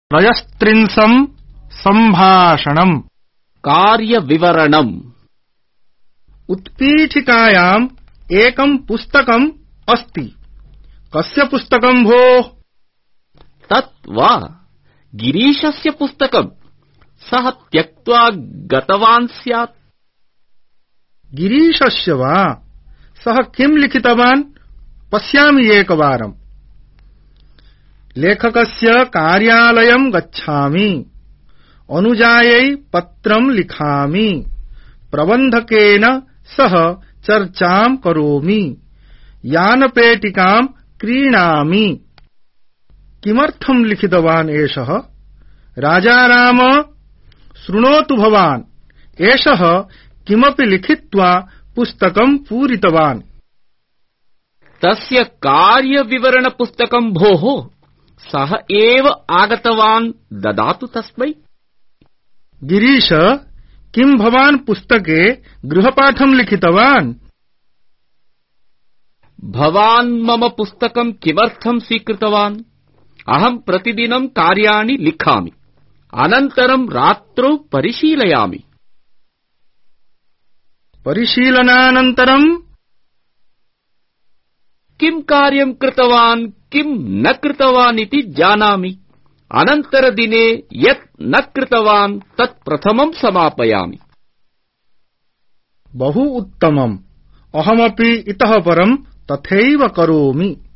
त्रयस्त्रिंशं सम्भाषणम् कार्यविवरणम् उत्पीठिकायाम् एकं पुस्तकम् अस्ति। कस्य पुस्तकं भोः? तत् वा गिरीशस्य पुस्तकम्। सः त्यक्त्वा गतवान् स्यात्। गिरीशस्य वा? सः किं लिखितवान्? पश्यामि एकवारम्। लेखकस्य कार्यालयं गच्छामि। अनुजायै पत्रं लिखामि। प्रबन्धकेन सह चर्चां करोमि। यानपेटिकां क्रीणामि। किमर्थं लिखितवान् एषः? राजाराम, शृणोतु भवान्। एषः किमपि लिखित्वा पुस्तकं पूरितवान्। तस्य कार्यविवरणपुस्तकं भोः। सः एव आगतवान्, ददातु तस्मै। गिरीश, किं भवान् पुस्तके गृहपाठं लिखितवान्? भवान् मम पुस्तकं किमर्थं स्वीकृतवान्? अहं प्रतिदिनं कार्याणि लिखामि, अनन्तरं रात्रौ परिशीलयामि। परिशीलनानन्तरं किं कार्यं कृतवान्, किं न कृतवान् इति जानामि। अनन्तरदिने यत् न कृतवान् तत् प्रथमं समापयामि। बहु उत्तमम्। अहमपि इतः परं तथैव करोमि।